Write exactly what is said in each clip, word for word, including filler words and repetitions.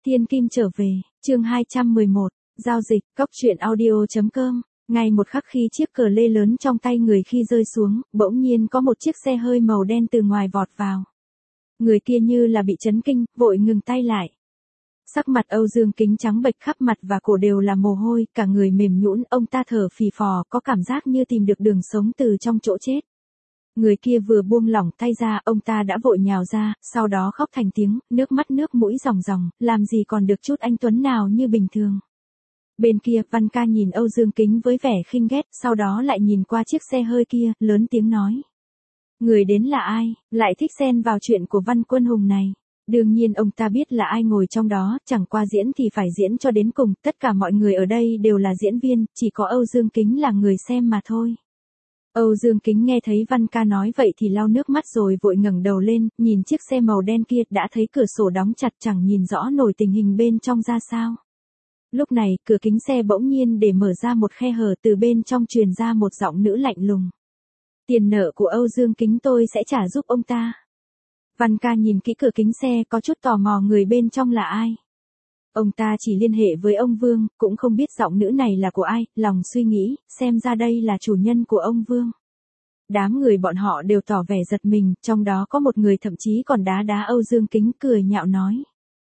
Thiên Kim trở về, chương hai trăm mười một, giao dịch, cốc truyện audio.com. Ngay một khắc khi chiếc cờ lê lớn trong tay người khi rơi xuống, bỗng nhiên có một chiếc xe hơi màu đen từ ngoài vọt vào. Người kia như là bị chấn kinh, vội ngừng tay lại. Sắc mặt Âu Dương Kính trắng bệch, khắp mặt và cổ đều là mồ hôi, cả người mềm nhũn, ông ta thở phì phò, có cảm giác như tìm được đường sống từ trong chỗ chết. Người kia vừa buông lỏng tay ra, ông ta đã vội nhào ra, sau đó khóc thành tiếng, nước mắt nước mũi ròng ròng, làm gì còn được chút anh tuấn nào như bình thường. Bên kia, Văn Ca nhìn Âu Dương Kính với vẻ khinh ghét, sau đó lại nhìn qua chiếc xe hơi kia, lớn tiếng nói. Người đến là ai, lại thích xen vào chuyện của Văn Quân Hùng này. Đương nhiên ông ta biết là ai ngồi trong đó, chẳng qua diễn thì phải diễn cho đến cùng, tất cả mọi người ở đây đều là diễn viên, chỉ có Âu Dương Kính là người xem mà thôi. Âu Dương Kính nghe thấy Văn Ca nói vậy thì lau nước mắt rồi vội ngẩng đầu lên, nhìn chiếc xe màu đen kia, đã thấy cửa sổ đóng chặt, chẳng nhìn rõ nổi tình hình bên trong ra sao. Lúc này, cửa kính xe bỗng nhiên để mở ra một khe hở, từ bên trong truyền ra một giọng nữ lạnh lùng. Tiền nợ của Âu Dương Kính tôi sẽ trả giúp ông ta. Văn Ca nhìn kỹ cửa kính xe, có chút tò mò người bên trong là ai. Ông ta chỉ liên hệ với ông Vương, cũng không biết giọng nữ này là của ai, lòng suy nghĩ, xem ra đây là chủ nhân của ông Vương. Đám người bọn họ đều tỏ vẻ giật mình, trong đó có một người thậm chí còn đá đá Âu Dương Kính, cười nhạo nói.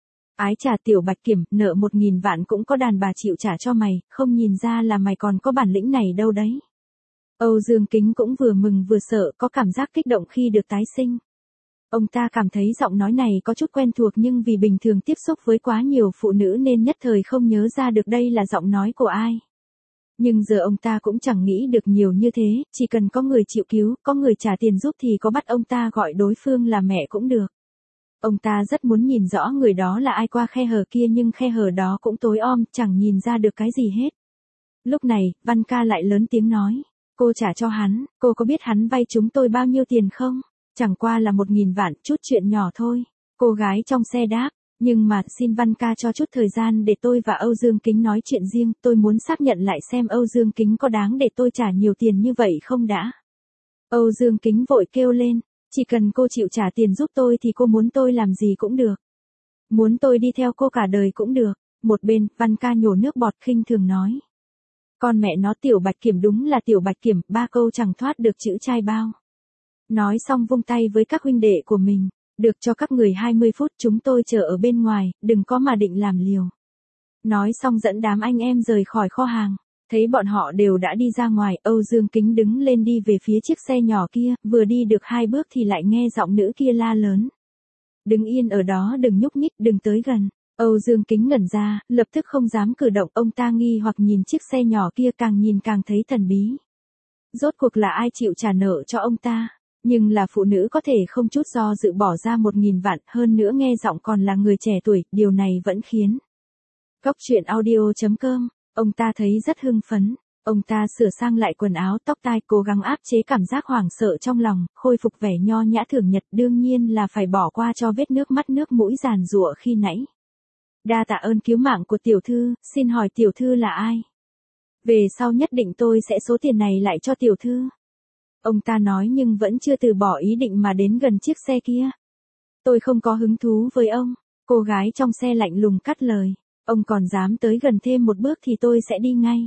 Ái chà Tiểu Bạch Kiểm, nợ một nghìn vạn cũng có đàn bà chịu trả cho mày, không nhìn ra là mày còn có bản lĩnh này đâu đấy. Âu Dương Kính cũng vừa mừng vừa sợ, có cảm giác kích động khi được tái sinh. Ông ta cảm thấy giọng nói này có chút quen thuộc, nhưng vì bình thường tiếp xúc với quá nhiều phụ nữ nên nhất thời không nhớ ra được đây là giọng nói của ai. Nhưng giờ ông ta cũng chẳng nghĩ được nhiều như thế, chỉ cần có người chịu cứu, có người trả tiền giúp thì có bắt ông ta gọi đối phương là mẹ cũng được. Ông ta rất muốn nhìn rõ người đó là ai qua khe hở kia, nhưng khe hở đó cũng tối om, chẳng nhìn ra được cái gì hết. Lúc này, Văn Ca lại lớn tiếng nói, cô trả cho hắn, cô có biết hắn vay chúng tôi bao nhiêu tiền không? Chẳng qua là một nghìn vạn, chút chuyện nhỏ thôi. Cô gái trong xe đáp, nhưng mà xin Văn Ca cho chút thời gian để tôi và Âu Dương Kính nói chuyện riêng, tôi muốn xác nhận lại xem Âu Dương Kính có đáng để tôi trả nhiều tiền như vậy không đã. Âu Dương Kính vội kêu lên, chỉ cần cô chịu trả tiền giúp tôi thì cô muốn tôi làm gì cũng được. Muốn tôi đi theo cô cả đời cũng được. Một bên, Văn Ca nhổ nước bọt khinh thường nói. Con mẹ nó Tiểu Bạch Kiểm đúng là Tiểu Bạch Kiểm, ba câu chẳng thoát được chữ trai bao. Nói xong vung tay với các huynh đệ của mình, được cho các người hai mươi phút, chúng tôi chờ ở bên ngoài, đừng có mà định làm liều. Nói xong dẫn đám anh em rời khỏi kho hàng, thấy bọn họ đều đã đi ra ngoài, Âu Dương Kính đứng lên đi về phía chiếc xe nhỏ kia, vừa đi được hai bước thì lại nghe giọng nữ kia la lớn. Đứng yên ở đó, đừng nhúc nhích, đừng tới gần. Âu Dương Kính ngẩn ra, lập tức không dám cử động, ông ta nghi hoặc nhìn chiếc xe nhỏ kia, càng nhìn càng thấy thần bí. Rốt cuộc là ai chịu trả nợ cho ông ta? Nhưng là phụ nữ có thể không chút do dự bỏ ra một nghìn vạn, hơn nữa nghe giọng còn là người trẻ tuổi, điều này vẫn khiến. Cốc truyện audio.com, ông ta thấy rất hưng phấn, ông ta sửa sang lại quần áo tóc tai, cố gắng áp chế cảm giác hoảng sợ trong lòng, khôi phục vẻ nho nhã thường nhật, đương nhiên là phải bỏ qua cho vết nước mắt nước mũi giàn giụa khi nãy. Đa tạ ơn cứu mạng của tiểu thư, xin hỏi tiểu thư là ai? Về sau nhất định tôi sẽ số tiền này lại cho tiểu thư. Ông ta nói nhưng vẫn chưa từ bỏ ý định mà đến gần chiếc xe kia. Tôi không có hứng thú với ông, cô gái trong xe lạnh lùng cắt lời. Ông còn dám tới gần thêm một bước thì tôi sẽ đi ngay.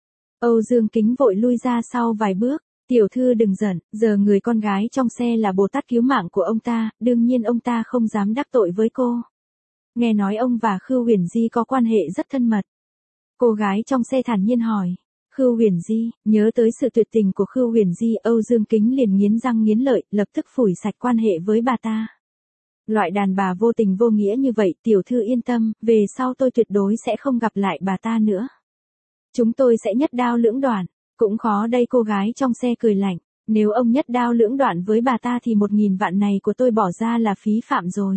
Âu Dương Kính vội lui ra sau vài bước. Tiểu thư đừng giận, giờ người con gái trong xe là Bồ Tát cứu mạng của ông ta, đương nhiên ông ta không dám đắc tội với cô. Nghe nói ông và Khưu Huyền Di có quan hệ rất thân mật. Cô gái trong xe thản nhiên hỏi. Khưu Huyền Di, nhớ tới sự tuyệt tình của Khưu Huyền Di, Âu Dương Kính liền nghiến răng nghiến lợi, lập tức phủi sạch quan hệ với bà ta. Loại đàn bà vô tình vô nghĩa như vậy, tiểu thư yên tâm, về sau tôi tuyệt đối sẽ không gặp lại bà ta nữa. Chúng tôi sẽ nhất đao lưỡng đoạn, cũng khó đây. Cô gái trong xe cười lạnh, nếu ông nhất đao lưỡng đoạn với bà ta thì một nghìn vạn này của tôi bỏ ra là phí phạm rồi.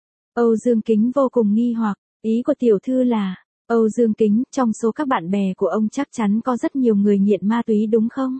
Âu Dương Kính vô cùng nghi hoặc, ý của tiểu thư là... Âu Dương Kính, trong số các bạn bè của ông chắc chắn có rất nhiều người nghiện ma túy đúng không?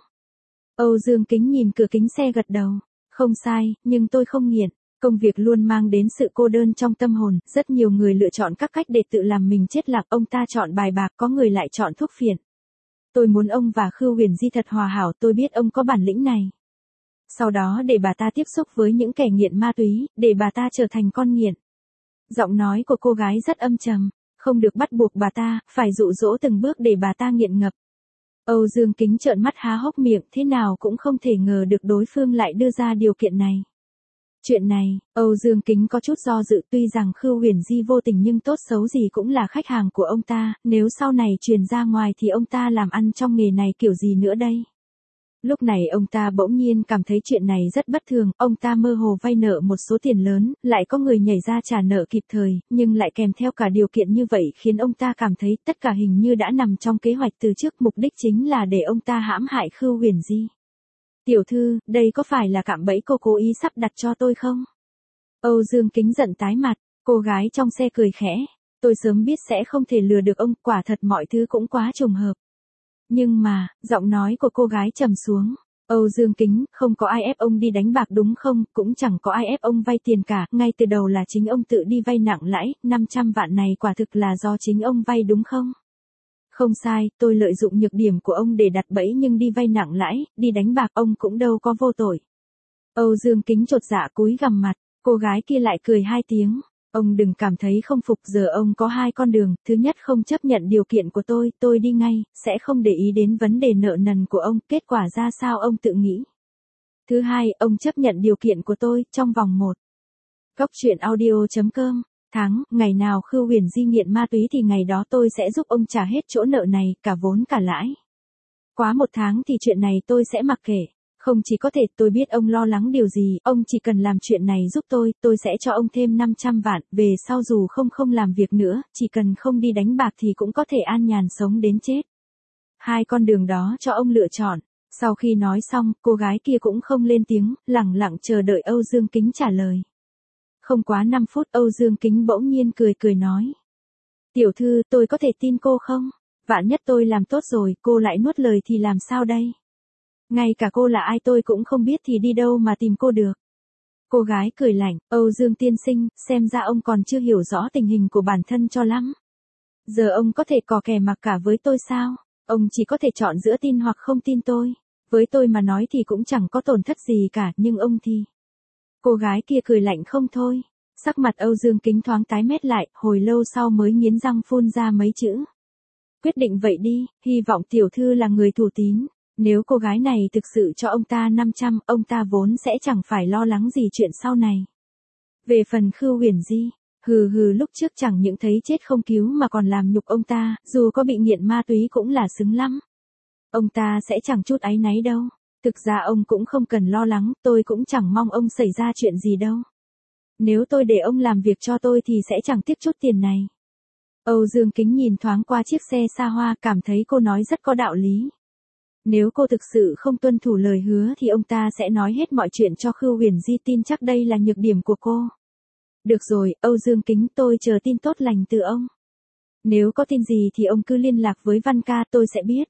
Âu Dương Kính nhìn cửa kính xe gật đầu. Không sai, nhưng tôi không nghiện. Công việc luôn mang đến sự cô đơn trong tâm hồn, rất nhiều người lựa chọn các cách để tự làm mình chết lạc, ông ta chọn bài bạc, có người lại chọn thuốc phiện. Tôi muốn ông và Khưu Huyền Di thật hòa hảo, tôi biết ông có bản lĩnh này. Sau đó để bà ta tiếp xúc với những kẻ nghiện ma túy, để bà ta trở thành con nghiện. Giọng nói của cô gái rất âm trầm, không được bắt buộc bà ta, phải dụ dỗ từng bước để bà ta nghiện ngập. Âu Dương Kính trợn mắt há hốc miệng, thế nào cũng không thể ngờ được đối phương lại đưa ra điều kiện này. Chuyện này, Âu Dương Kính có chút do dự, tuy rằng Khưu Huyền Di vô tình nhưng tốt xấu gì cũng là khách hàng của ông ta, nếu sau này truyền ra ngoài thì ông ta làm ăn trong nghề này kiểu gì nữa đây? Lúc này ông ta bỗng nhiên cảm thấy chuyện này rất bất thường, ông ta mơ hồ vay nợ một số tiền lớn, lại có người nhảy ra trả nợ kịp thời, nhưng lại kèm theo cả điều kiện như vậy khiến ông ta cảm thấy tất cả hình như đã nằm trong kế hoạch từ trước, mục đích chính là để ông ta hãm hại Khưu Huyền Di. Tiểu thư, đây có phải là cạm bẫy cô cố ý sắp đặt cho tôi không? Âu Dương Kính giận tái mặt, cô gái trong xe cười khẽ, tôi sớm biết sẽ không thể lừa được ông, quả thật mọi thứ cũng quá trùng hợp. Nhưng mà, giọng nói của cô gái trầm xuống. Âu Dương Kính, không có ai ép ông đi đánh bạc đúng không, cũng chẳng có ai ép ông vay tiền cả, ngay từ đầu là chính ông tự đi vay nặng lãi, năm trăm vạn này quả thực là do chính ông vay đúng không? Không sai, tôi lợi dụng nhược điểm của ông để đặt bẫy nhưng đi vay nặng lãi, đi đánh bạc ông cũng đâu có vô tội. Âu Dương Kính chột dạ cúi gằm mặt, cô gái kia lại cười hai tiếng. Ông đừng cảm thấy không phục, giờ ông có hai con đường, thứ nhất không chấp nhận điều kiện của tôi, tôi đi ngay, sẽ không để ý đến vấn đề nợ nần của ông, kết quả ra sao ông tự nghĩ. Thứ hai, ông chấp nhận điều kiện của tôi, trong vòng một. Cốc truyện audio chấm com, tháng, ngày nào Khưu Huyền Di nghiện ma túy thì ngày đó tôi sẽ giúp ông trả hết chỗ nợ này, cả vốn cả lãi. Quá một tháng thì chuyện này tôi sẽ mặc kệ. Không chỉ có thể, tôi biết ông lo lắng điều gì, ông chỉ cần làm chuyện này giúp tôi, tôi sẽ cho ông thêm năm trăm vạn, về sau dù không không làm việc nữa, chỉ cần không đi đánh bạc thì cũng có thể an nhàn sống đến chết. Hai con đường đó cho ông lựa chọn. Sau khi nói xong, cô gái kia cũng không lên tiếng, lẳng lặng chờ đợi Âu Dương Kính trả lời. Không quá năm phút Âu Dương Kính bỗng nhiên cười cười nói. Tiểu thư, tôi có thể tin cô không? Vạn nhất tôi làm tốt rồi, cô lại nuốt lời thì làm sao đây? Ngay cả cô là ai tôi cũng không biết thì đi đâu mà tìm cô được. Cô gái cười lạnh, Âu Dương tiên sinh, xem ra ông còn chưa hiểu rõ tình hình của bản thân cho lắm. Giờ ông có thể cò kè mặc cả với tôi sao? Ông chỉ có thể chọn giữa tin hoặc không tin tôi. Với tôi mà nói thì cũng chẳng có tổn thất gì cả, nhưng ông thì... Cô gái kia cười lạnh không thôi. Sắc mặt Âu Dương Kính thoáng tái mét lại, hồi lâu sau mới nghiến răng phun ra mấy chữ. Quyết định vậy đi, hy vọng tiểu thư là người thủ tín. Nếu cô gái này thực sự cho ông ta năm trăm, ông ta vốn sẽ chẳng phải lo lắng gì chuyện sau này. Về phần Khưu Huyền Di, hừ hừ lúc trước chẳng những thấy chết không cứu mà còn làm nhục ông ta, dù có bị nghiện ma túy cũng là xứng lắm. Ông ta sẽ chẳng chút áy náy đâu. Thực ra ông cũng không cần lo lắng, tôi cũng chẳng mong ông xảy ra chuyện gì đâu. Nếu tôi để ông làm việc cho tôi thì sẽ chẳng tiếc chút tiền này. Âu Dương Kính nhìn thoáng qua chiếc xe xa hoa, cảm thấy cô nói rất có đạo lý. Nếu cô thực sự không tuân thủ lời hứa thì ông ta sẽ nói hết mọi chuyện cho Khưu Huyền Di, tin chắc đây là nhược điểm của cô. Được rồi, Âu Dương Kính, tôi chờ tin tốt lành từ ông. Nếu có tin gì thì ông cứ liên lạc với Văn ca, tôi sẽ biết.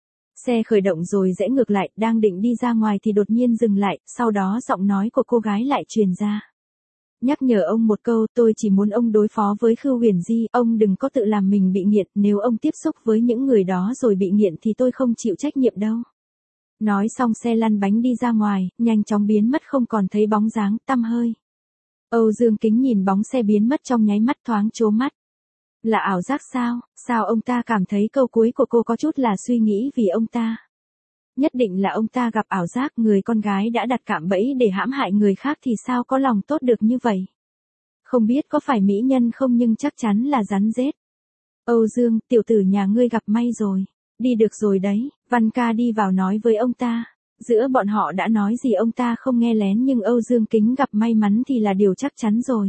Xe khởi động rồi rẽ ngược lại, đang định đi ra ngoài thì đột nhiên dừng lại, sau đó giọng nói của cô gái lại truyền ra. Nhắc nhở ông một câu, tôi chỉ muốn ông đối phó với Khưu Huyền Di, ông đừng có tự làm mình bị nghiện, nếu ông tiếp xúc với những người đó rồi bị nghiện thì tôi không chịu trách nhiệm đâu. Nói xong xe lăn bánh đi ra ngoài, nhanh chóng biến mất không còn thấy bóng dáng, tăm hơi. Âu Dương Kính nhìn bóng xe biến mất trong nháy mắt thoáng trố mắt. Là ảo giác sao, sao ông ta cảm thấy câu cuối của cô có chút là suy nghĩ vì ông ta. Nhất định là ông ta gặp ảo giác, người con gái đã đặt cạm bẫy để hãm hại người khác thì sao có lòng tốt được như vậy. Không biết có phải mỹ nhân không nhưng chắc chắn là rắn rết. Âu Dương, tiểu tử nhà ngươi gặp may rồi. Đi được rồi đấy, Văn ca đi vào nói với ông ta. Giữa bọn họ đã nói gì ông ta không nghe lén nhưng Âu Dương Kính gặp may mắn thì là điều chắc chắn rồi.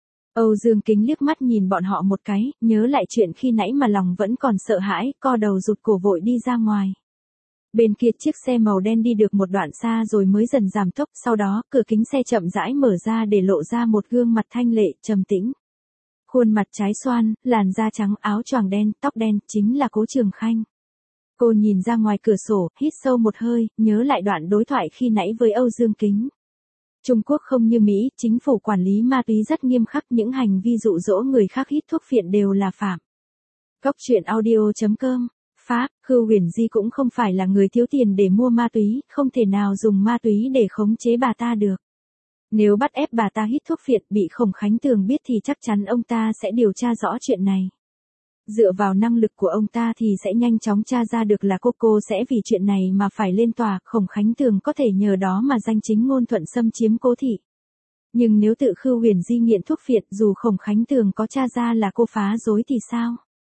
Âu Dương Kính liếc mắt nhìn bọn họ một cái, nhớ lại chuyện khi nãy mà lòng vẫn còn sợ hãi, co đầu rụt cổ vội đi ra ngoài. Bên kia chiếc xe màu đen đi được một đoạn xa rồi mới dần giảm tốc, sau đó cửa kính xe chậm rãi mở ra để lộ ra một gương mặt thanh lệ, trầm tĩnh. Khuôn mặt trái xoan, làn da trắng, áo choàng đen, tóc đen, chính là Cố Trường Khanh. Cô nhìn ra ngoài cửa sổ, hít sâu một hơi, nhớ lại đoạn đối thoại khi nãy với Âu Dương Kính. Trung Quốc không như Mỹ, chính phủ quản lý ma túy rất nghiêm khắc, những hành vi dụ dỗ người khác hít thuốc phiện đều là phạm. Cốc truyện audio chấm com, Pháp, Khưu Huyền Di cũng không phải là người thiếu tiền để mua ma túy, không thể nào dùng ma túy để khống chế bà ta được. Nếu bắt ép bà ta hít thuốc phiện bị Khổng Khánh Tường biết thì chắc chắn ông ta sẽ điều tra rõ chuyện này. Dựa vào năng lực của ông ta thì sẽ nhanh chóng tra ra được là cô cô sẽ vì chuyện này mà phải lên tòa, Khổng Khánh Tường có thể nhờ đó mà danh chính ngôn thuận xâm chiếm Cố thị. Nhưng nếu tự Khưu Huyền Di nghiện thuốc phiện dù Khổng Khánh Tường có tra ra là cô phá rối thì sao?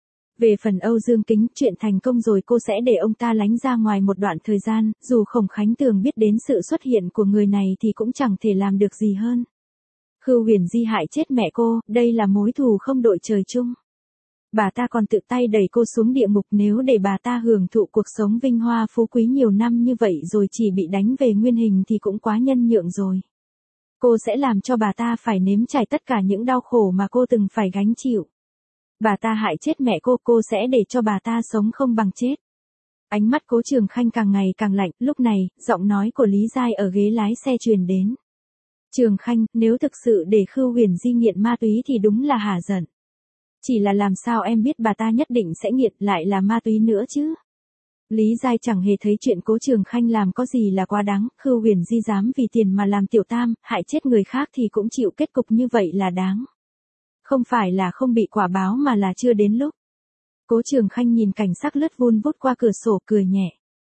Về phần Âu Dương Kính, chuyện thành công rồi cô sẽ để ông ta lánh ra ngoài một đoạn thời gian, dù Khổng Khánh Tường biết đến sự xuất hiện của người này thì cũng chẳng thể làm được gì hơn. Khưu Huyền Di hại chết mẹ cô, đây là mối thù không đội trời chung. Bà ta còn tự tay đẩy cô xuống địa ngục, nếu để bà ta hưởng thụ cuộc sống vinh hoa phú quý nhiều năm như vậy rồi chỉ bị đánh về nguyên hình thì cũng quá nhân nhượng rồi. Cô sẽ làm cho bà ta phải nếm trải tất cả những đau khổ mà cô từng phải gánh chịu. Bà ta hại chết mẹ cô, cô sẽ để cho bà ta sống không bằng chết. Ánh mắt Cố Trường Khanh càng ngày càng lạnh, lúc này, giọng nói của Lý Giai ở ghế lái xe truyền đến. Trường Khanh, nếu thực sự để Khưu Huyền Di nghiện ma túy thì đúng là hả giận. Chỉ là làm sao em biết bà ta nhất định sẽ nghiện lại là ma túy nữa chứ? Lý Giai chẳng hề thấy chuyện Cố Trường Khanh làm có gì là quá đáng, Khưu Huyền Di dám vì tiền mà làm tiểu tam, hại chết người khác thì cũng chịu kết cục như vậy là đáng. Không phải là không bị quả báo mà là chưa đến lúc. Cố Trường Khanh nhìn cảnh sắc lướt vun vút qua cửa sổ cười nhẹ.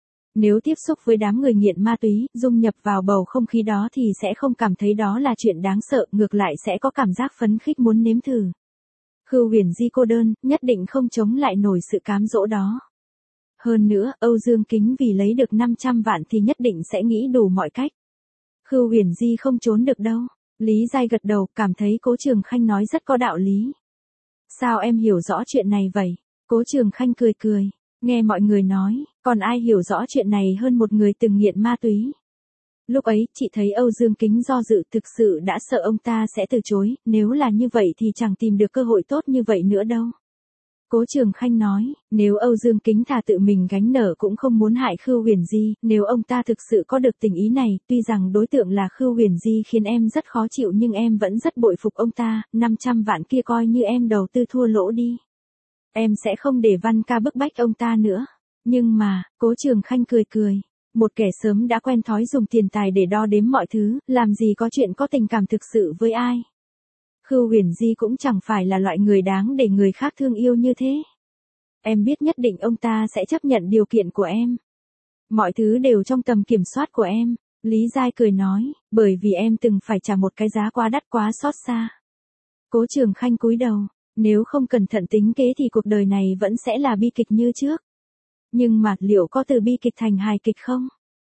Nếu tiếp xúc với đám người nghiện ma túy, dung nhập vào bầu không khí đó thì sẽ không cảm thấy đó là chuyện đáng sợ, ngược lại sẽ có cảm giác phấn khích muốn nếm thử. Khưu Huyền Di cô đơn, nhất định không chống lại nổi sự cám dỗ đó. Hơn nữa, Âu Dương Kính vì lấy được năm trăm vạn thì nhất định sẽ nghĩ đủ mọi cách. Khưu Huyền Di không trốn được đâu. Lý Giai gật đầu, cảm thấy Cố Trường Khanh nói rất có đạo lý. Sao em hiểu rõ chuyện này vậy? Cố Trường Khanh cười cười. Nghe mọi người nói, còn ai hiểu rõ chuyện này hơn một người từng nghiện ma túy. Lúc ấy, chị thấy Âu Dương Kính do dự, thực sự đã sợ ông ta sẽ từ chối, nếu là như vậy thì chẳng tìm được cơ hội tốt như vậy nữa đâu. Cố Trường Khanh nói, nếu Âu Dương Kính thà tự mình gánh nợ cũng không muốn hại Khưu Huyền Di, nếu ông ta thực sự có được tình ý này, tuy rằng đối tượng là Khưu Huyền Di khiến em rất khó chịu nhưng em vẫn rất bội phục ông ta, năm trăm vạn kia coi như em đầu tư thua lỗ đi. Em sẽ không để Văn Ca bức bách ông ta nữa. Nhưng mà, Cố Trường Khanh cười cười. Một kẻ sớm đã quen thói dùng tiền tài để đo đếm mọi thứ, làm gì có chuyện có tình cảm thực sự với ai. Khưu Huyền Di cũng chẳng phải là loại người đáng để người khác thương yêu như thế. Em biết nhất định ông ta sẽ chấp nhận điều kiện của em. Mọi thứ đều trong tầm kiểm soát của em. Lý Giai cười nói, bởi vì em từng phải trả một cái giá quá đắt quá xót xa. Cố Trường Khanh cúi đầu, nếu không cẩn thận tính kế thì cuộc đời này vẫn sẽ là bi kịch như trước. Nhưng mà liệu có từ bi kịch thành hài kịch không?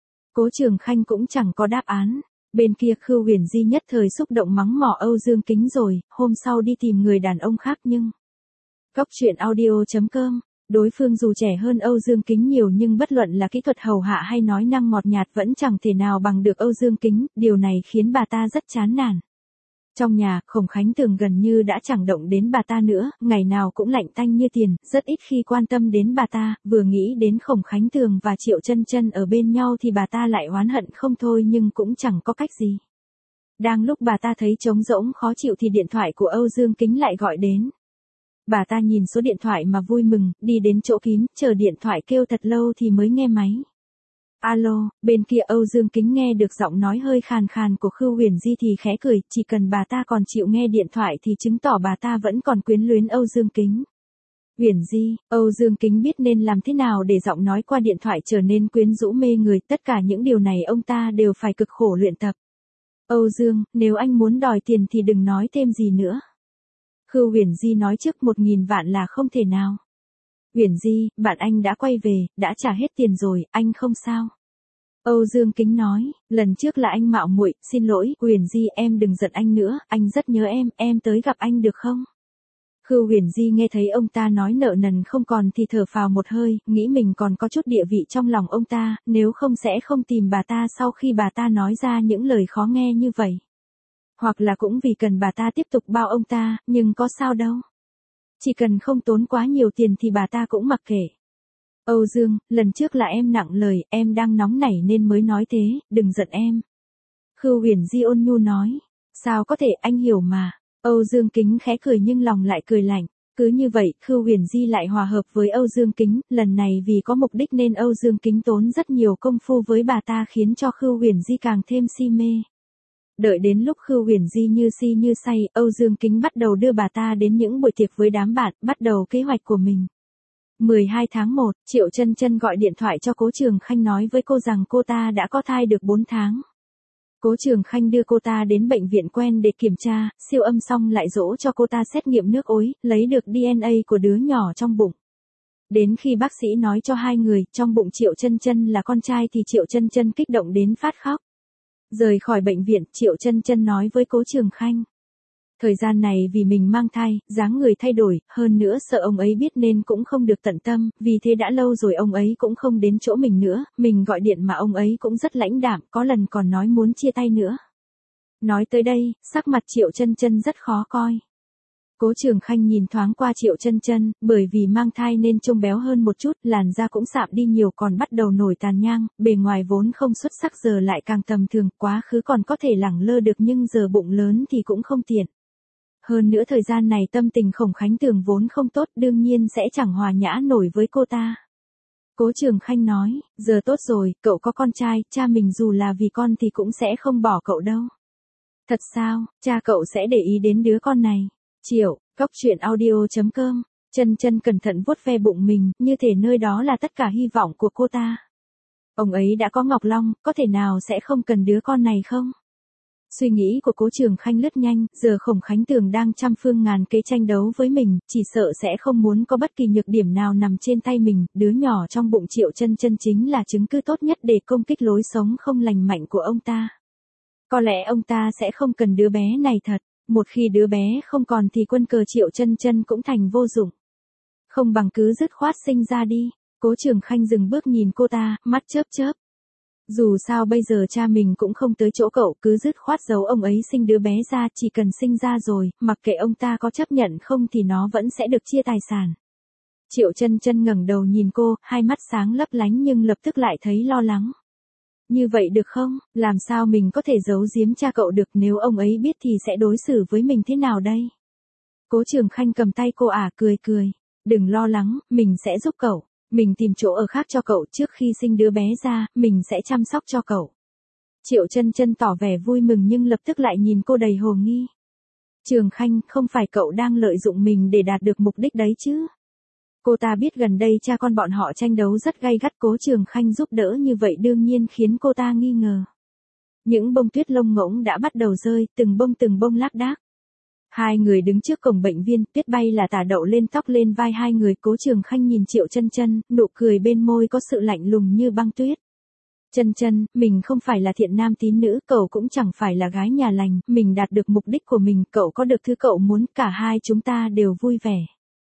Cố Trường Khanh cũng chẳng có đáp án. Bên kia Khưu Huyền Di nhất thời xúc động mắng mỏ Âu Dương Kính rồi, hôm sau đi tìm người đàn ông khác nhưng... Góc truyện audio chấm com, đối phương dù trẻ hơn Âu Dương Kính nhiều nhưng bất luận là kỹ thuật hầu hạ hay nói năng ngọt nhạt vẫn chẳng thể nào bằng được Âu Dương Kính, điều này khiến bà ta rất chán nản. Trong nhà, Khổng Khánh Tường gần như đã chẳng động đến bà ta nữa, ngày nào cũng lạnh tanh như tiền, rất ít khi quan tâm đến bà ta, vừa nghĩ đến Khổng Khánh Tường và Triệu Chân Chân ở bên nhau thì bà ta lại oán hận không thôi nhưng cũng chẳng có cách gì. Đang lúc bà ta thấy trống rỗng khó chịu thì điện thoại của Âu Dương Kính lại gọi đến. Bà ta nhìn số điện thoại mà vui mừng, đi đến chỗ kín, chờ điện thoại kêu thật lâu thì mới nghe máy. Alo, bên kia Âu Dương Kính nghe được giọng nói hơi khàn khàn của Khưu Huyền Di thì khẽ cười, chỉ cần bà ta còn chịu nghe điện thoại thì chứng tỏ bà ta vẫn còn quyến luyến Âu Dương Kính. Huyền Di, Âu Dương Kính biết nên làm thế nào để giọng nói qua điện thoại trở nên quyến rũ mê người, tất cả những điều này ông ta đều phải cực khổ luyện tập. Âu Dương, nếu anh muốn đòi tiền thì đừng nói thêm gì nữa. Khưu Huyền Di nói trước một nghìn vạn là không thể nào. Huyền Di, bạn anh đã quay về, đã trả hết tiền rồi, anh không sao. Âu Dương Kính nói, lần trước là anh mạo muội, xin lỗi, Huyền Di em đừng giận anh nữa, anh rất nhớ em, em tới gặp anh được không? Khưu Huyền Di nghe thấy ông ta nói nợ nần không còn thì thở phào một hơi, nghĩ mình còn có chút địa vị trong lòng ông ta, nếu không sẽ không tìm bà ta sau khi bà ta nói ra những lời khó nghe như vậy. Hoặc là cũng vì cần bà ta tiếp tục bao ông ta, nhưng có sao đâu. Chỉ cần không tốn quá nhiều tiền thì bà ta cũng mặc kệ. Âu Dương, lần trước là em nặng lời, em đang nóng nảy nên mới nói thế, đừng giận em. Khưu Huyền Di ôn nhu nói, sao có thể, anh hiểu mà. Âu Dương Kính khẽ cười nhưng lòng lại cười lạnh. Cứ như vậy, Khưu Huyền Di lại hòa hợp với Âu Dương Kính, lần này vì có mục đích nên Âu Dương Kính tốn rất nhiều công phu với bà ta khiến cho Khưu Huyền Di càng thêm si mê. Đợi đến lúc Khưu Uyển Di như si như say, Âu Dương Kính bắt đầu đưa bà ta đến những buổi tiệc với đám bạn, bắt đầu kế hoạch của mình. mười hai tháng một, Triệu Chân Chân gọi điện thoại cho Cố Trường Khanh nói với cô rằng cô ta đã có thai được bốn tháng. Cố Trường Khanh đưa cô ta đến bệnh viện quen để kiểm tra, siêu âm xong lại dỗ cho cô ta xét nghiệm nước ối, lấy được đê en a của đứa nhỏ trong bụng. Đến khi bác sĩ nói cho hai người, trong bụng Triệu Chân Chân là con trai thì Triệu Chân Chân kích động đến phát khóc. Rời khỏi bệnh viện, Triệu Chân Chân nói với Cố Trường Khanh. Thời gian này vì mình mang thai, dáng người thay đổi, hơn nữa sợ ông ấy biết nên cũng không được tận tâm, vì thế đã lâu rồi ông ấy cũng không đến chỗ mình nữa, mình gọi điện mà ông ấy cũng rất lãnh đạm, có lần còn nói muốn chia tay nữa. Nói tới đây, sắc mặt Triệu Chân Chân rất khó coi. Cố Trường Khanh nhìn thoáng qua Triệu Chân Chân, bởi vì mang thai nên trông béo hơn một chút, làn da cũng sạm đi nhiều còn bắt đầu nổi tàn nhang, bề ngoài vốn không xuất sắc giờ lại càng tầm thường, quá khứ còn có thể lẳng lơ được nhưng giờ bụng lớn thì cũng không tiện. Hơn nữa thời gian này tâm tình Khổng Khánh Tường vốn không tốt, đương nhiên sẽ chẳng hòa nhã nổi với cô ta. Cố Trường Khanh nói, giờ tốt rồi, cậu có con trai, cha mình dù là vì con thì cũng sẽ không bỏ cậu đâu. Thật sao, cha cậu sẽ để ý đến đứa con này. Triệu, Cốc Truyện Audio chấm com, Chân Chân cẩn thận vuốt ve bụng mình, như thể nơi đó là tất cả hy vọng của cô ta. Ông ấy đã có Ngọc Long, có thể nào sẽ không cần đứa con này không? Suy nghĩ của Cố Trường Khanh lướt nhanh, giờ Khổng Khánh Tường đang trăm phương ngàn kế tranh đấu với mình, chỉ sợ sẽ không muốn có bất kỳ nhược điểm nào nằm trên tay mình, đứa nhỏ trong bụng Triệu Chân Chân chính là chứng cứ tốt nhất để công kích lối sống không lành mạnh của ông ta. Có lẽ ông ta sẽ không cần đứa bé này thật, một khi đứa bé không còn thì quân cờ Triệu Chân Chân cũng thành vô dụng. Không bằng cứ dứt khoát sinh ra đi. Cố Trường Khanh dừng bước nhìn cô ta, mắt chớp chớp. Dù sao bây giờ cha mình cũng không tới chỗ cậu, cứ dứt khoát giấu ông ấy sinh đứa bé ra, chỉ cần sinh ra rồi, mặc kệ ông ta có chấp nhận không thì nó vẫn sẽ được chia tài sản. Triệu Chân Chân ngẩng đầu nhìn cô, hai mắt sáng lấp lánh nhưng lập tức lại thấy lo lắng. Như vậy được không, làm sao mình có thể giấu giếm cha cậu được, nếu ông ấy biết thì sẽ đối xử với mình thế nào đây? Cố Trường Khanh cầm tay cô ả cười cười. Đừng lo lắng, mình sẽ giúp cậu. Mình tìm chỗ ở khác cho cậu, trước khi sinh đứa bé ra, mình sẽ chăm sóc cho cậu. Triệu Chân Chân tỏ vẻ vui mừng nhưng lập tức lại nhìn cô đầy hồ nghi. Trường Khanh, không phải cậu đang lợi dụng mình để đạt được mục đích đấy chứ? Cô ta biết gần đây cha con bọn họ tranh đấu rất gay gắt, Cố Trường Khanh giúp đỡ như vậy đương nhiên khiến cô ta nghi ngờ. Những bông tuyết lông ngỗng đã bắt đầu rơi, từng bông từng bông lác đác. Hai người đứng trước cổng bệnh viên, tuyết bay là tả đậu lên tóc lên vai hai người. Cố Trường Khanh nhìn Triệu Chân Chân, nụ cười bên môi có sự lạnh lùng như băng tuyết. Chân Chân, mình không phải là thiện nam tín nữ, cậu cũng chẳng phải là gái nhà lành, mình đạt được mục đích của mình, cậu có được thứ cậu muốn, cả hai chúng ta đều vui vẻ.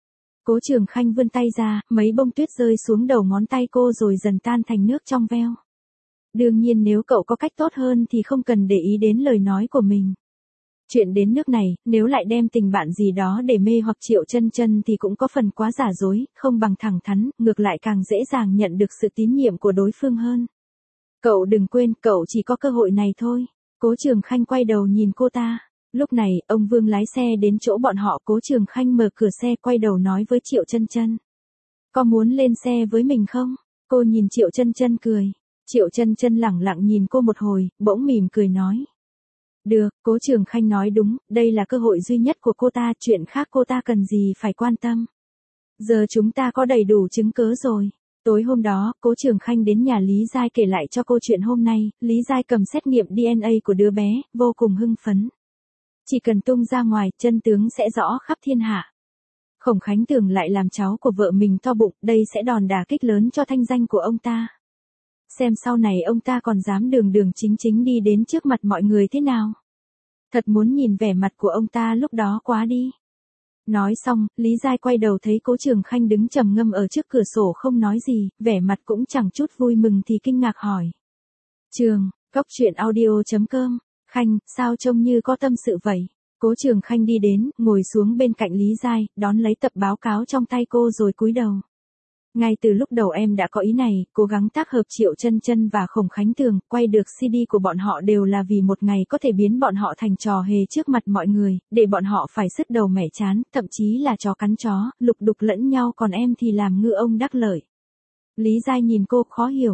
Cố Trường Khanh vươn tay ra, mấy bông tuyết rơi xuống đầu ngón tay cô rồi dần tan thành nước trong veo. Đương nhiên nếu cậu có cách tốt hơn thì không cần để ý đến lời nói của mình. Chuyện đến nước này, nếu lại đem tình bạn gì đó để mê hoặc Triệu Chân Chân thì cũng có phần quá giả dối, không bằng thẳng thắn, ngược lại càng dễ dàng nhận được sự tín nhiệm của đối phương hơn. Cậu đừng quên, cậu chỉ có cơ hội này thôi. Cố Trường Khanh quay đầu nhìn cô ta. Lúc này, ông Vương lái xe đến chỗ bọn họ, Cố Trường Khanh mở cửa xe quay đầu nói với Triệu Chân Chân. Có muốn lên xe với mình không? Cô nhìn Triệu Chân Chân cười. Triệu Chân Chân lẳng lặng nhìn cô một hồi, bỗng mỉm cười nói. Được, Cố Trường Khanh nói đúng, đây là cơ hội duy nhất của cô ta, chuyện khác cô ta cần gì phải quan tâm. Giờ chúng ta có đầy đủ chứng cớ rồi. Tối hôm đó, Cố Trường Khanh đến nhà Lý Giai kể lại cho cô chuyện hôm nay, Lý Giai cầm xét nghiệm đê en a của đứa bé, vô cùng hưng phấn. Chỉ cần tung ra ngoài, chân tướng sẽ rõ khắp thiên hạ. Khổng Khánh Tường lại làm cháu của vợ mình to bụng, đây sẽ đòn đả kích lớn cho thanh danh của ông ta. Xem sau này ông ta còn dám đường đường chính chính đi đến trước mặt mọi người thế nào. Thật muốn nhìn vẻ mặt của ông ta lúc đó quá đi. Nói xong, Lý Giai quay đầu thấy Cố Trường Khanh đứng trầm ngâm ở trước cửa sổ không nói gì, vẻ mặt cũng chẳng chút vui mừng thì kinh ngạc hỏi. Trường, Cốc Truyện Audio chấm com, Khanh, sao trông như có tâm sự vậy? Cố Trường Khanh đi đến, ngồi xuống bên cạnh Lý Giai, đón lấy tập báo cáo trong tay cô rồi cúi đầu. Ngay từ lúc đầu em đã có ý này, cố gắng tác hợp Triệu Chân Chân và Khổng Khánh Tường, quay được xê đê của bọn họ đều là vì một ngày có thể biến bọn họ thành trò hề trước mặt mọi người, để bọn họ phải sứt đầu mẻ chán, thậm chí là chó cắn chó, lục đục lẫn nhau, còn em thì làm ngư ông đắc lợi. Lý Giai nhìn cô, khó hiểu.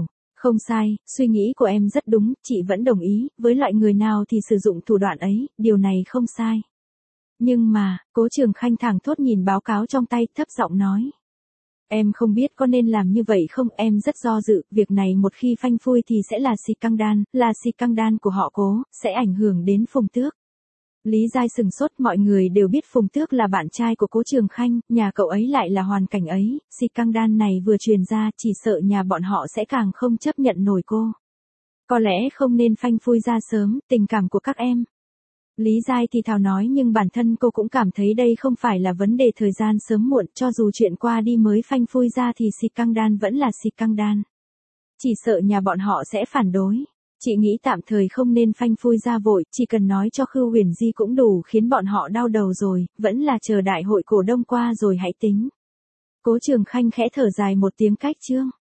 Không sai, suy nghĩ của em rất đúng, chị vẫn đồng ý, với loại người nào thì sử dụng thủ đoạn ấy, điều này không sai. Nhưng mà, Cố Trường Khanh thẳng thốt nhìn báo cáo trong tay, thấp giọng nói. Em không biết có nên làm như vậy không, em rất do dự, việc này một khi phanh phui thì sẽ là xì căng đan, là xì căng đan của họ Cố, sẽ ảnh hưởng đến Phùng Tước. Lý Giai sừng sốt, mọi người đều biết Phùng Tước là bạn trai của Cố Trường Khanh, nhà cậu ấy lại là hoàn cảnh ấy, xì căng đan này vừa truyền ra, chỉ sợ nhà bọn họ sẽ càng không chấp nhận nổi cô. Có lẽ không nên phanh phui ra sớm, tình cảm của các em. Lý Giai thì thào nói, nhưng bản thân cô cũng cảm thấy đây không phải là vấn đề thời gian sớm muộn, cho dù chuyện qua đi mới phanh phui ra thì xì căng đan vẫn là xì căng đan. Chỉ sợ nhà bọn họ sẽ phản đối. Chị nghĩ tạm thời không nên phanh phui ra vội, chỉ cần nói cho Khưu Huyền Di cũng đủ khiến bọn họ đau đầu rồi, vẫn là chờ đại hội cổ đông qua rồi hãy tính. Cố Trường Khanh khẽ thở dài một tiếng, cách chương.